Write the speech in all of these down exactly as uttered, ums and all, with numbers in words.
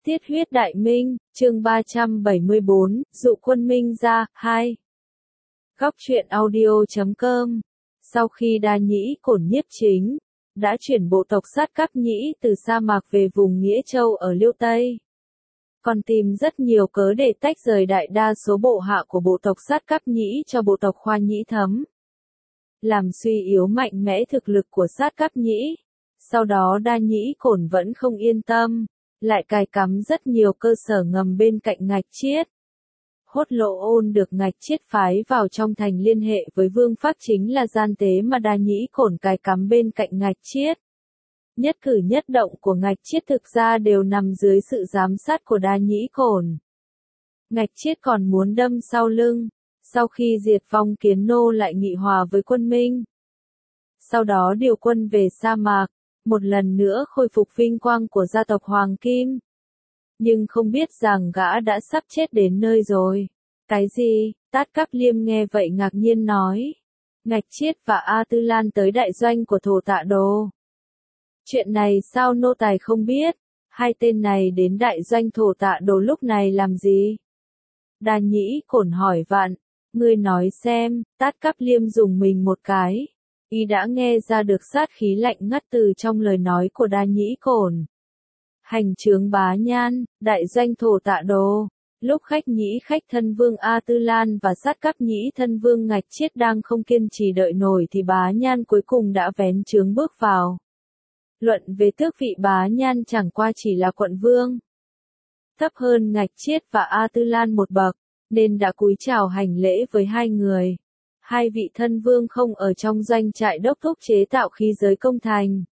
Tiết huyết đại minh, chương ba trăm bảy mươi bốn, dụ quân minh ra, hai. Góc truyện audio chấm com. Sau khi Đa Nhĩ Cổn nhiếp chính, đã chuyển bộ tộc Sát Cáp Nhĩ từ sa mạc về vùng Nghĩa Châu ở Liêu Tây. Còn tìm rất nhiều cớ để tách rời đại đa số bộ hạ của bộ tộc Sát Cáp Nhĩ cho bộ tộc Khoa Nhĩ Thấm. Làm suy yếu mạnh mẽ thực lực của Sát Cáp Nhĩ. Sau đó Đa Nhĩ Cổn vẫn không yên tâm, lại cài cắm rất nhiều cơ sở ngầm bên cạnh Ngạch Chiết. Hốt Lộ Ôn được Ngạch Chiết phái vào trong thành liên hệ với Vương Phác chính là gian tế mà Đa Nhĩ Cổn cài cắm bên cạnh Ngạch Chiết. Nhất cử nhất động của Ngạch Chiết thực ra đều nằm dưới sự giám sát của Đa Nhĩ Cổn. Ngạch Chiết còn muốn đâm sau lưng, sau khi diệt vong Kiến Nô lại nghị hòa với quân Minh. Sau đó điều quân về sa mạc, một lần nữa khôi phục vinh quang của gia tộc Hoàng Kim. Nhưng không biết rằng gã đã sắp chết đến nơi rồi. Cái gì? Tát Cáp Liêm nghe vậy ngạc nhiên nói. Ngạch Chiết và A Tư Lan tới đại doanh của Thổ Tạ Đồ. Chuyện này sao nô tài không biết? Hai tên này đến đại doanh Thổ Tạ Đồ lúc này làm gì? Đa Nhĩ Cổn hỏi vặn. Ngươi nói xem. Tát Cáp Liêm dùng mình một cái. Y đã nghe ra được sát khí lạnh ngắt từ trong lời nói của Đa Nhĩ Cổn. Hành chướng Bá Nhan, đại doanh Thổ Tạ Đồ. Lúc khách nhĩ khách thân vương A Tư Lan và Sát Cáp Nhĩ thân vương Ngạch Chiết đang không kiên trì đợi nổi thì Bá Nhan cuối cùng đã vén chướng bước vào. Luận về tước vị Bá Nhan chẳng qua chỉ là quận vương. Thấp hơn Ngạch Chiết và A Tư Lan một bậc, nên đã cúi chào hành lễ với hai người. Hai vị thân vương không ở trong doanh trại đốc thúc chế tạo khí giới công thành.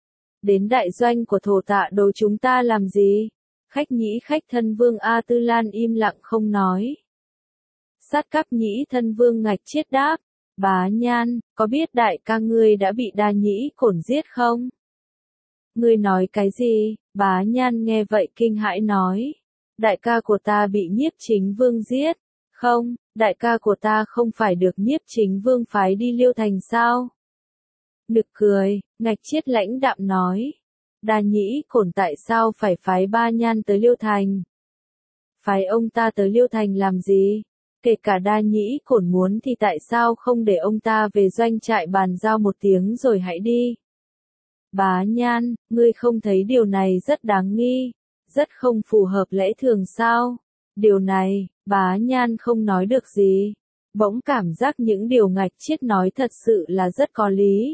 Đến đại doanh của Thổ Tạ Đồ chúng ta làm gì? Khách nhĩ khách thân vương A Tư Lan im lặng không nói. Sát Cáp Nhĩ thân vương Ngạch Chiết đáp. Bá Nhan, có biết đại ca ngươi đã bị Đa Nhĩ Cổn giết không? Ngươi nói cái gì? Bá Nhan nghe vậy kinh hãi nói. Đại ca của ta bị nhiếp chính vương giết. Không, đại ca của ta không phải được nhiếp chính vương phái đi Liêu Thành sao? Nực cười, Ngạch Chiết lãnh đạm nói. Đa Nhĩ Cổn tại sao phải phái Ba Nhan tới Liêu Thành? Phái ông ta tới Liêu Thành làm gì? Kể cả Đa Nhĩ Cổn muốn thì tại sao không để ông ta về doanh trại bàn giao một tiếng rồi hãy đi? Bá Nhan, ngươi không thấy điều này rất đáng nghi, rất không phù hợp lẽ thường sao? Điều này, Bá Nhan không nói được gì. Bỗng cảm giác những điều Ngạch Chiết nói thật sự là rất có lý.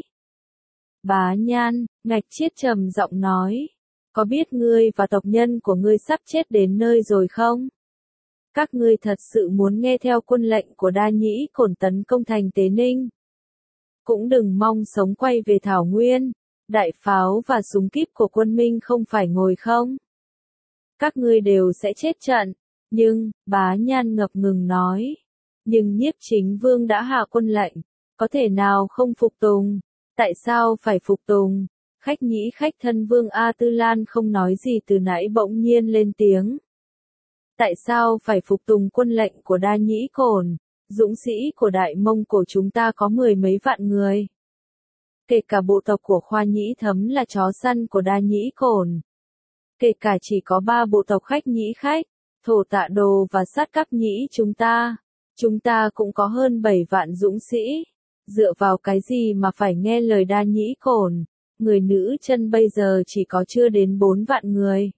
Bá Nhan, Ngạch Chiết trầm giọng nói. Có biết ngươi và tộc nhân của ngươi sắp chết đến nơi rồi không? Các ngươi thật sự muốn nghe theo quân lệnh của Đa Nhĩ Cổn tấn công thành Tế Ninh. Cũng đừng mong sống quay về Thảo Nguyên. Đại pháo và súng kíp của quân Minh không phải ngồi không? Các ngươi đều sẽ chết trận. Nhưng, Bá Nhan ngập ngừng nói. Nhưng nhiếp chính vương đã hạ quân lệnh. Có thể nào không phục tùng? Tại sao phải phục tùng? Khách nhĩ khách thân vương A Tư Lan không nói gì từ nãy bỗng nhiên lên tiếng. Tại sao phải phục tùng quân lệnh của Đa Nhĩ Cổn? Dũng sĩ của Đại Mông Cổ chúng ta có mười mấy vạn người. Kể cả bộ tộc của Khoa Nhĩ Thấm là chó săn của Đa Nhĩ Cổn. Kể cả chỉ có ba bộ tộc khách nhĩ khách, Thổ Tạ Đồ và Sát Cáp Nhĩ chúng ta. Chúng ta cũng có hơn bảy vạn dũng sĩ. Dựa vào cái gì mà phải nghe lời Đa Nhĩ Cổn? Người nữ chân bây giờ chỉ có chưa đến bốn vạn người.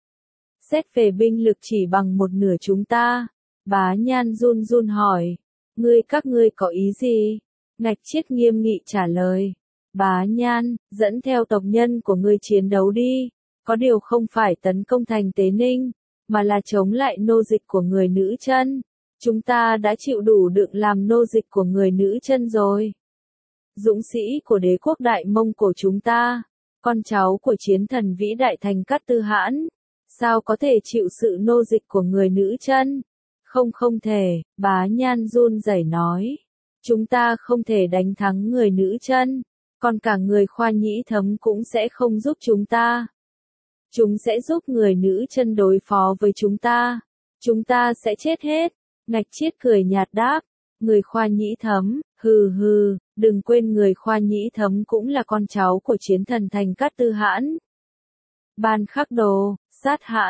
Xét về binh lực chỉ bằng một nửa chúng ta. Bá Nhan run run hỏi. Ngươi các ngươi có ý gì? Ngạch Chiết nghiêm nghị trả lời. Bá Nhan, dẫn theo tộc nhân của ngươi chiến đấu đi. Có điều không phải tấn công thành Tế Ninh, mà là chống lại nô dịch của người nữ chân. Chúng ta đã chịu đủ đựng làm nô dịch của người nữ chân rồi. Dũng sĩ của đế quốc Đại Mông Cổ chúng ta, con cháu của chiến thần vĩ đại Thành Cát Tư Hãn, sao có thể chịu sự nô dịch của người nữ chân? Không không thể, Bá Nhan run rẩy nói. Chúng ta không thể đánh thắng người nữ chân, còn cả người Khoa Nhĩ Thấm cũng sẽ không giúp chúng ta. Chúng sẽ giúp người nữ chân đối phó với chúng ta. Chúng ta sẽ chết hết. Ngạch Chiết cười nhạt đáp. Người Khoa Nhĩ Thấm, hừ hừ, đừng quên người Khoa Nhĩ Thấm cũng là con cháu của chiến thần Thành Cát Tư Hãn. Ban Khắc Đồ, Sát Hãn,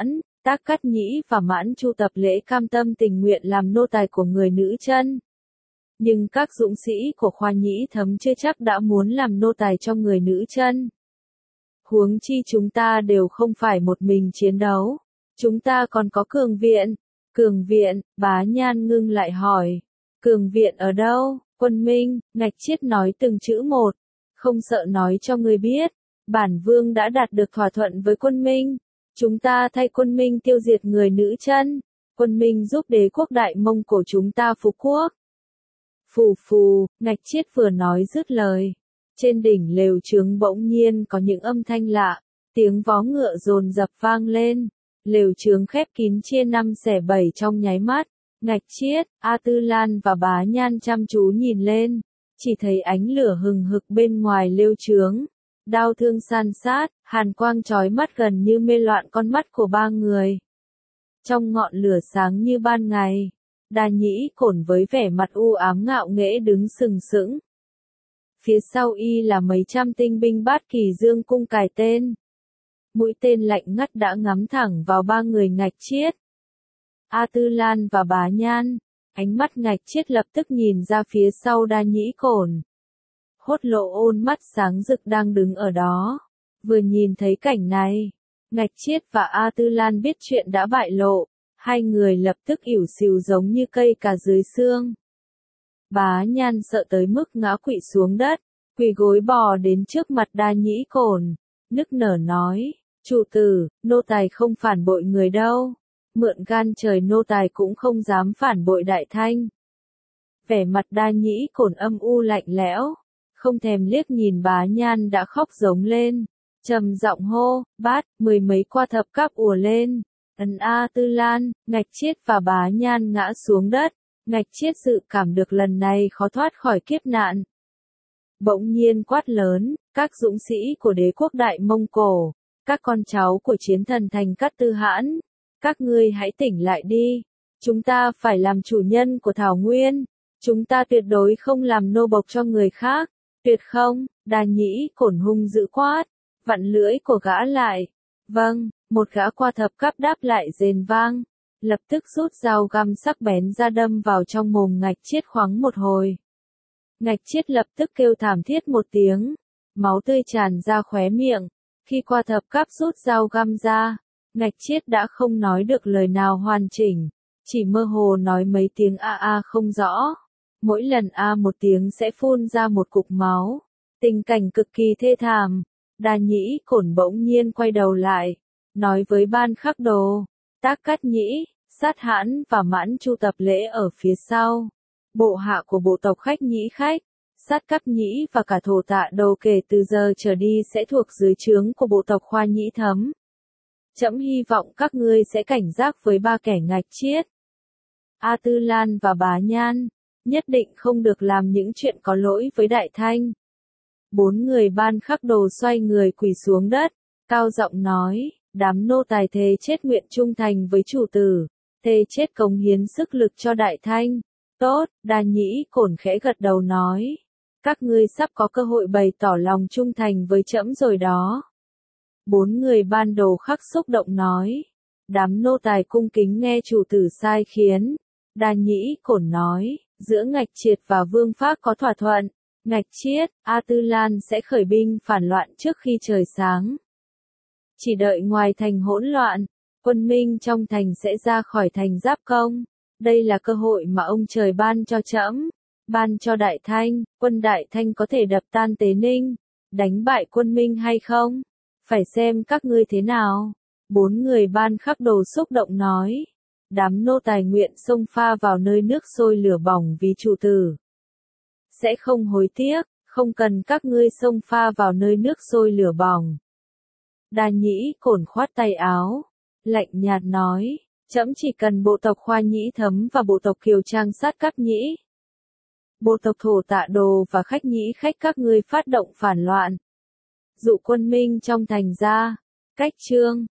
Tác Cát Nhĩ và Mãn Chu Tập Lễ cam tâm tình nguyện làm nô tài của người nữ chân. Nhưng các dũng sĩ của Khoa Nhĩ Thấm chưa chắc đã muốn làm nô tài cho người nữ chân. Huống chi chúng ta đều không phải một mình chiến đấu. Chúng ta còn có Cường Viện. Cường Viện, Bá Nhan ngưng lại hỏi. Cường Viện ở đâu? Quân Minh, Ngạch Chiết nói từng chữ một. Không sợ nói cho người biết. Bản vương đã đạt được thỏa thuận với Quân Minh. Chúng ta thay Quân Minh tiêu diệt người nữ chân. Quân Minh giúp đế quốc Đại Mông Cổ chúng ta phục quốc. Phù phù, Ngạch Chiết vừa nói dứt lời. Trên đỉnh lều trướng bỗng nhiên có những âm thanh lạ. Tiếng vó ngựa dồn dập vang lên. Lều trướng khép kín chia năm xẻ bảy trong nháy mắt. Ngạch Chiết, A Tư Lan và Bá Nhan chăm chú nhìn lên. Chỉ thấy ánh lửa hừng hực bên ngoài lều trướng. Đao thương san sát, hàn quang chói mắt gần như mê loạn con mắt của ba người. Trong ngọn lửa sáng như ban ngày, Đa Nhĩ Cổn với vẻ mặt u ám ngạo nghễ đứng sừng sững. Phía sau y là mấy trăm tinh binh Bát Kỳ Dương cung cài tên. Mũi tên lạnh ngắt đã ngắm thẳng vào ba người Ngạch Chiết, A Tư Lan và Bá Nhan. Ánh mắt Ngạch Chiết lập tức nhìn ra phía sau Đa Nhĩ Cổn. Hốt Lộ Ôn mắt sáng rực đang đứng ở đó. Vừa nhìn thấy cảnh này, Ngạch Chiết và A Tư Lan biết chuyện đã bại lộ. Hai người lập tức ỉu xìu giống như cây cà dưới xương. Bá Nhan sợ tới mức ngã quỵ xuống đất, quỳ gối bò đến trước mặt Đa Nhĩ Cổn, nức nở nói, chủ tử, nô tài không phản bội người đâu, mượn gan trời nô tài cũng không dám phản bội Đại Thanh. Vẻ mặt Đa Nhĩ Cổn âm u lạnh lẽo, không thèm liếc nhìn Bá Nhan đã khóc giống lên, trầm giọng hô, bát, mười mấy qua thập cáp ùa lên. Ấn A Tư Lan, Ngạch Chiết và Bá Nhan ngã xuống đất. Ngạch Chiết dự cảm được lần này khó thoát khỏi kiếp nạn. Bỗng nhiên quát lớn, các dũng sĩ của đế quốc Đại Mông Cổ, các con cháu của chiến thần Thành Cát Tư Hãn, các ngươi hãy tỉnh lại đi. Chúng ta phải làm chủ nhân của Thảo Nguyên. Chúng ta tuyệt đối không làm nô bộc cho người khác. Tuyệt không, Đa Nhĩ Cổn hung dữ quát, vặn lưỡi của gã lại. Vâng. Một gã qua thập cáp đáp lại rền vang, lập tức rút dao găm sắc bén ra đâm vào trong mồm Ngạch Chiết khoáng một hồi. Ngạch Chiết lập tức kêu thảm thiết một tiếng, máu tươi tràn ra khóe miệng. Khi qua thập cáp rút dao găm ra, Ngạch Chiết đã không nói được lời nào hoàn chỉnh, chỉ mơ hồ nói mấy tiếng a a không rõ. Mỗi lần a một tiếng sẽ phun ra một cục máu. Tình cảnh cực kỳ thê thảm. Đa Nhĩ Cổn bỗng nhiên quay đầu lại, nói với Ban Khắc Đồ, Tác Cát Nhĩ, Sát Hãn và Mãn Chu Tập Lễ ở phía sau. Bộ hạ của bộ tộc Khách Nhĩ Khách, Sát Cát Nhĩ và cả Thổ Tạ Đồ kể từ giờ trở đi sẽ thuộc dưới trướng của bộ tộc Khoa Nhĩ Thấm. Trẫm hy vọng các ngươi sẽ cảnh giác với ba kẻ Ngạch Chiết, A Tư Lan và Bá Nhan, nhất định không được làm những chuyện có lỗi với Đại Thanh. Bốn người Ban Khắc Đồ xoay người quỳ xuống đất, cao giọng nói, đám nô tài thề chết nguyện trung thành với chủ tử, thề chết cống hiến sức lực cho Đại Thanh. Tốt, Đa Nhĩ Cổn khẽ gật đầu nói, các ngươi sắp có cơ hội bày tỏ lòng trung thành với trẫm rồi đó. Bốn người Ban Đồ Khắc xúc động nói, đám nô tài cung kính nghe chủ tử sai khiến. Đa Nhĩ Cổn nói, giữa Ngạch Triệt và Vương Phác có thỏa thuận, Ngạch Chiết, A Tư Lan sẽ khởi binh phản loạn trước khi trời sáng. Chỉ đợi ngoài thành hỗn loạn, quân Minh trong thành sẽ ra khỏi thành giáp công. Đây là cơ hội mà ông trời ban cho trẫm, ban cho Đại Thanh. Quân Đại Thanh có thể đập tan Tế Ninh, đánh bại quân Minh hay không? Phải xem các ngươi thế nào. Bốn người Ban Khắc Đồ xúc động nói, đám nô tài nguyện xông pha vào nơi nước sôi lửa bỏng vì chủ tử. Sẽ không hối tiếc, không cần các ngươi xông pha vào nơi nước sôi lửa bỏng. Đa Nhĩ Cổn khoát tay áo, lạnh nhạt nói, trẫm chỉ cần bộ tộc Khoa Nhĩ Thấm và bộ tộc Kiều Trang Sát Cát Nhĩ. Bộ tộc Thổ Tạ Đồ và Khách Nhĩ Khách các ngươi phát động phản loạn. Dụ quân Minh trong thành ra, cách trương,